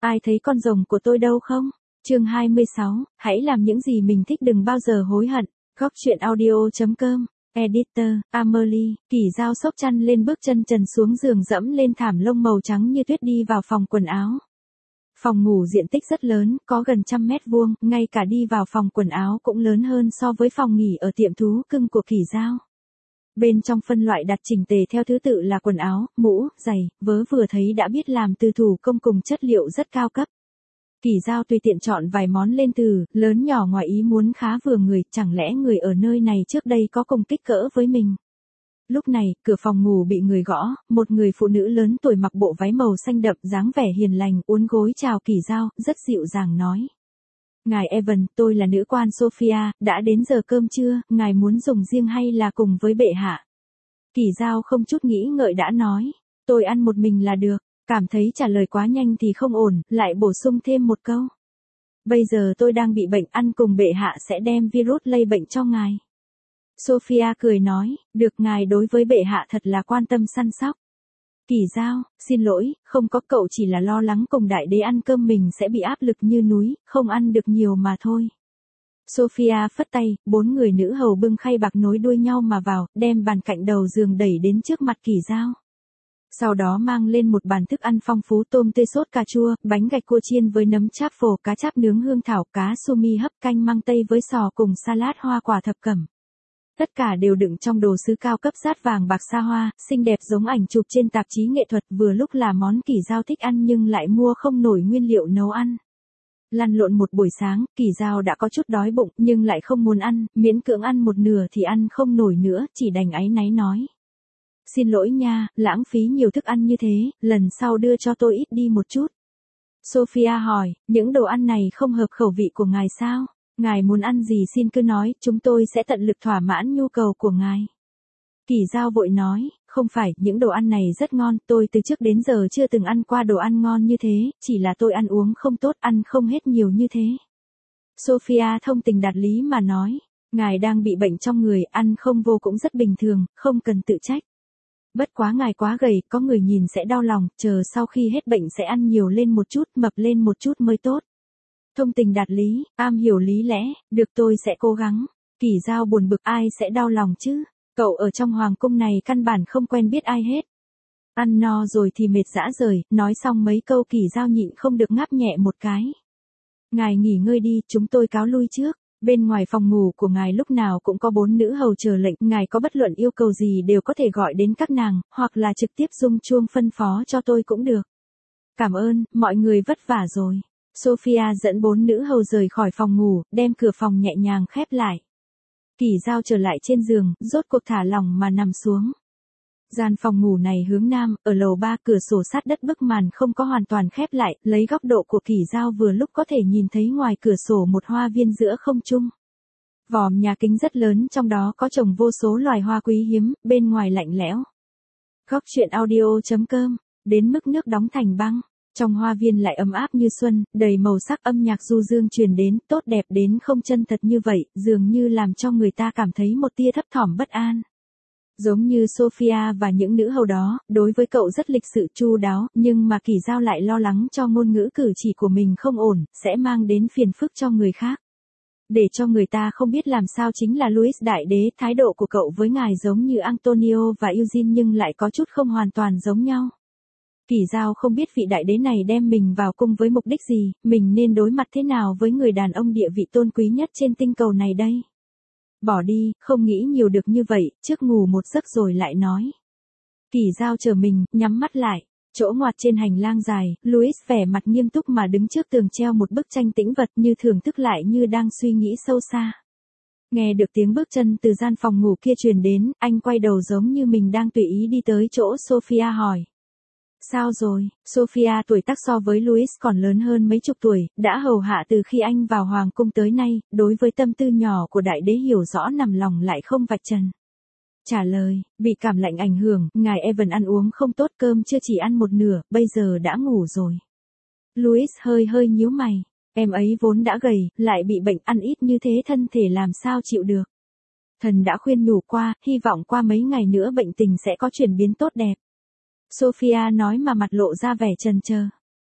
Ai thấy con rồng của tôi đâu không? Chương 26, hãy làm những gì mình thích, đừng bao giờ hối hận. Góc truyện audio.com. Editor, Amelie. Kỳ Dao xốc chăn lên, bước chân trần xuống giường, dẫm lên thảm lông màu trắng như tuyết đi vào phòng quần áo. Phòng ngủ diện tích rất lớn, có gần 100 mét vuông, ngay cả đi vào phòng quần áo cũng lớn hơn so với phòng nghỉ ở tiệm thú cưng của Kỳ Dao. Bên trong phân loại đặt chỉnh tề theo thứ tự là quần áo, mũ, giày, vớ, vừa thấy đã biết làm từ thủ công cùng chất liệu rất cao cấp. Kỳ Dao tùy tiện chọn vài món lên từ, lớn nhỏ ngoài ý muốn khá vừa người, chẳng lẽ người ở nơi này trước đây có cùng kích cỡ với mình. Lúc này, cửa phòng ngủ bị người gõ, một người phụ nữ lớn tuổi mặc bộ váy màu xanh đậm, dáng vẻ hiền lành, uốn gối chào Kỳ Dao, rất dịu dàng nói. Ngài Evan, tôi là nữ quan Sophia, đã đến giờ cơm trưa, ngài muốn dùng riêng hay là cùng với bệ hạ? Kỳ Dao không chút nghĩ ngợi đã nói, tôi ăn một mình là được. Cảm thấy trả lời quá nhanh thì không ổn, lại bổ sung thêm một câu. Bây giờ tôi đang bị bệnh, ăn cùng bệ hạ sẽ đem virus lây bệnh cho ngài. Sophia cười nói, được, ngài đối với bệ hạ thật là quan tâm săn sóc. Kỳ Dao, xin lỗi, không có, cậu chỉ là lo lắng cùng đại đế ăn cơm mình sẽ bị áp lực như núi, không ăn được nhiều mà thôi. Sophia phất tay, 4 người nữ hầu bưng khay bạc nối đuôi nhau mà vào, đem bàn cạnh đầu giường đẩy đến trước mặt Kỳ Dao. Sau đó mang lên một bàn thức ăn phong phú, tôm tươi sốt cà chua, bánh gạch cua chiên với nấm cháp phổ, cá cháp nướng hương thảo, cá sumi hấp, canh măng tây với sò cùng salad hoa quả thập cẩm. Tất cả đều đựng trong đồ sứ cao cấp dát vàng bạc xa hoa, xinh đẹp giống ảnh chụp trên tạp chí nghệ thuật, vừa lúc là món Kỳ Dao thích ăn nhưng lại mua không nổi nguyên liệu nấu ăn. Lăn lộn một buổi sáng, Kỳ Dao đã có chút đói bụng nhưng lại không muốn ăn, miễn cưỡng ăn một nửa thì ăn không nổi nữa, chỉ đành áy náy nói. Xin lỗi nha, lãng phí nhiều thức ăn như thế, lần sau đưa cho tôi ít đi một chút. Sophia hỏi, những đồ ăn này không hợp khẩu vị của ngài sao? Ngài muốn ăn gì xin cứ nói, chúng tôi sẽ tận lực thỏa mãn nhu cầu của ngài. Kỳ Dao vội nói, không phải, những đồ ăn này rất ngon, tôi từ trước đến giờ chưa từng ăn qua đồ ăn ngon như thế, chỉ là tôi ăn uống không tốt, ăn không hết nhiều như thế. Sophia thông tình đạt lý mà nói, ngài đang bị bệnh trong người, ăn không vô cũng rất bình thường, không cần tự trách. Bất quá ngài quá gầy, có người nhìn sẽ đau lòng, chờ sau khi hết bệnh sẽ ăn nhiều lên một chút, mập lên một chút mới tốt. Thông tình đạt lý, am hiểu lý lẽ, được, tôi sẽ cố gắng. Kỳ Dao buồn bực, ai sẽ đau lòng chứ? Cậu ở trong hoàng cung này căn bản không quen biết ai hết. Ăn no rồi thì mệt rã rời, nói xong mấy câu Kỳ Dao nhịn không được ngáp nhẹ một cái. Ngài nghỉ ngơi đi, chúng tôi cáo lui trước. Bên ngoài phòng ngủ của ngài lúc nào cũng có 4 nữ hầu chờ lệnh, ngài có bất luận yêu cầu gì đều có thể gọi đến các nàng, hoặc là trực tiếp rung chuông phân phó cho tôi cũng được. Cảm ơn, mọi người vất vả rồi. Sophia dẫn 4 nữ hầu rời khỏi phòng ngủ, đem cửa phòng nhẹ nhàng khép lại. Kỳ Dao trở lại trên giường, rốt cuộc thả lỏng mà nằm xuống. Gian phòng ngủ này hướng nam, ở lầu 3, cửa sổ sát đất, bức màn không có hoàn toàn khép lại, lấy góc độ của Kỳ Dao vừa lúc có thể nhìn thấy ngoài cửa sổ một hoa viên giữa không trung. Vòm nhà kính rất lớn, trong đó có trồng vô số loài hoa quý hiếm, bên ngoài lạnh lẽo. Góc truyện audio.com, đến mức nước đóng thành băng. Trong hoa viên lại ấm áp như xuân, đầy màu sắc, âm nhạc du dương truyền đến, tốt đẹp đến không chân thật như vậy, dường như làm cho người ta cảm thấy một tia thấp thỏm bất an. Giống như Sophia và những nữ hầu đó, đối với cậu rất lịch sự chu đáo, nhưng mà Kỳ Dao lại lo lắng cho ngôn ngữ cử chỉ của mình không ổn, sẽ mang đến phiền phức cho người khác. Để cho người ta không biết làm sao chính là Louis đại đế, thái độ của cậu với ngài giống như Antonio và Eugene nhưng lại có chút không hoàn toàn giống nhau. Kỳ Dao không biết vị đại đế này đem mình vào cung với mục đích gì, mình nên đối mặt thế nào với người đàn ông địa vị tôn quý nhất trên tinh cầu này đây. Bỏ đi, không nghĩ nhiều được như vậy, trước ngủ một giấc rồi lại nói. Kỳ Dao chờ mình, nhắm mắt lại. Chỗ ngoặt trên hành lang dài, Louis vẻ mặt nghiêm túc mà đứng trước tường treo một bức tranh tĩnh vật, như thưởng thức lại như đang suy nghĩ sâu xa. Nghe được tiếng bước chân từ gian phòng ngủ kia truyền đến, anh quay đầu giống như mình đang tùy ý đi tới chỗ Sophia hỏi. Sao rồi? Sophia tuổi tác so với Louis còn lớn hơn mấy chục tuổi, đã hầu hạ từ khi anh vào hoàng cung tới nay, đối với tâm tư nhỏ của đại đế hiểu rõ nằm lòng lại không vạch trần. Trả lời, bị cảm lạnh ảnh hưởng, ngài Evan ăn uống không tốt, cơm chưa chỉ ăn một nửa, bây giờ đã ngủ rồi. Louis hơi nhíu mày, em ấy vốn đã gầy, lại bị bệnh, ăn ít như thế thân thể làm sao chịu được. Thần đã khuyên nhủ qua, hy vọng qua mấy ngày nữa bệnh tình sẽ có chuyển biến tốt đẹp. Sophia nói mà mặt lộ ra vẻ chần chờ.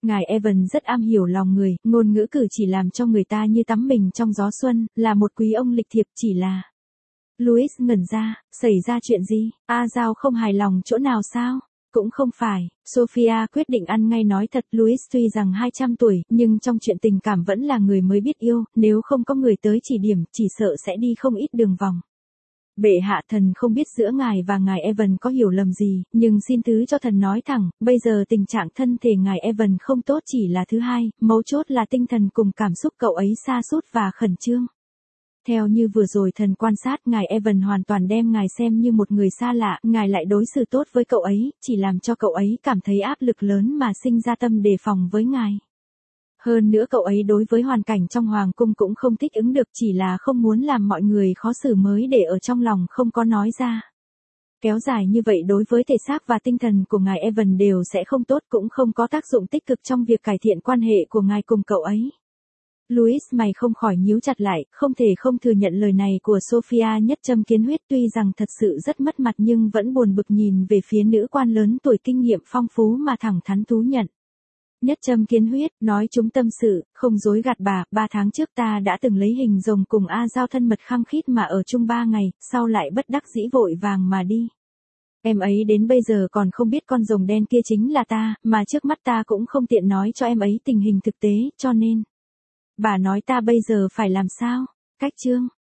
Ngài Evan rất am hiểu lòng người, ngôn ngữ cử chỉ làm cho người ta như tắm mình trong gió xuân, là một quý ông lịch thiệp chỉ là. Louis ngẩn ra, xảy ra chuyện gì, A Giao không hài lòng chỗ nào sao? Cũng không phải, Sophia quyết định ăn ngay nói thật. Louis tuy rằng 200 tuổi, nhưng trong chuyện tình cảm vẫn là người mới biết yêu, nếu không có người tới chỉ điểm, chỉ sợ sẽ đi không ít đường vòng. Bệ hạ, thần không biết giữa ngài và ngài Evan có hiểu lầm gì, nhưng xin thứ cho thần nói thẳng, bây giờ tình trạng thân thể ngài Evan không tốt chỉ là thứ hai, mấu chốt là tinh thần cùng cảm xúc cậu ấy sa sút và khẩn trương. Theo như vừa rồi thần quan sát, ngài Evan hoàn toàn đem ngài xem như một người xa lạ, ngài lại đối xử tốt với cậu ấy, chỉ làm cho cậu ấy cảm thấy áp lực lớn mà sinh ra tâm đề phòng với ngài. Hơn nữa cậu ấy đối với hoàn cảnh trong hoàng cung cũng không thích ứng được, chỉ là không muốn làm mọi người khó xử mới để ở trong lòng không có nói ra. Kéo dài như vậy đối với thể xác và tinh thần của ngài Evan đều sẽ không tốt, cũng không có tác dụng tích cực trong việc cải thiện quan hệ của ngài cùng cậu ấy. Louis mày không khỏi nhíu chặt lại, không thể không thừa nhận lời này của Sophia nhất châm kiến huyết, tuy rằng thật sự rất mất mặt nhưng vẫn buồn bực nhìn về phía nữ quan lớn tuổi kinh nghiệm phong phú mà thẳng thắn thú nhận. Nhất châm kiến huyết, nói chúng tâm sự, không dối gạt bà, 3 tháng trước ta đã từng lấy hình rồng cùng A Giao thân mật khăng khít mà ở chung 3 ngày, sau lại bất đắc dĩ vội vàng mà đi. Em ấy đến bây giờ còn không biết con rồng đen kia chính là ta, mà trước mắt ta cũng không tiện nói cho em ấy tình hình thực tế, cho nên. Bà nói ta bây giờ phải làm sao? Cách chương.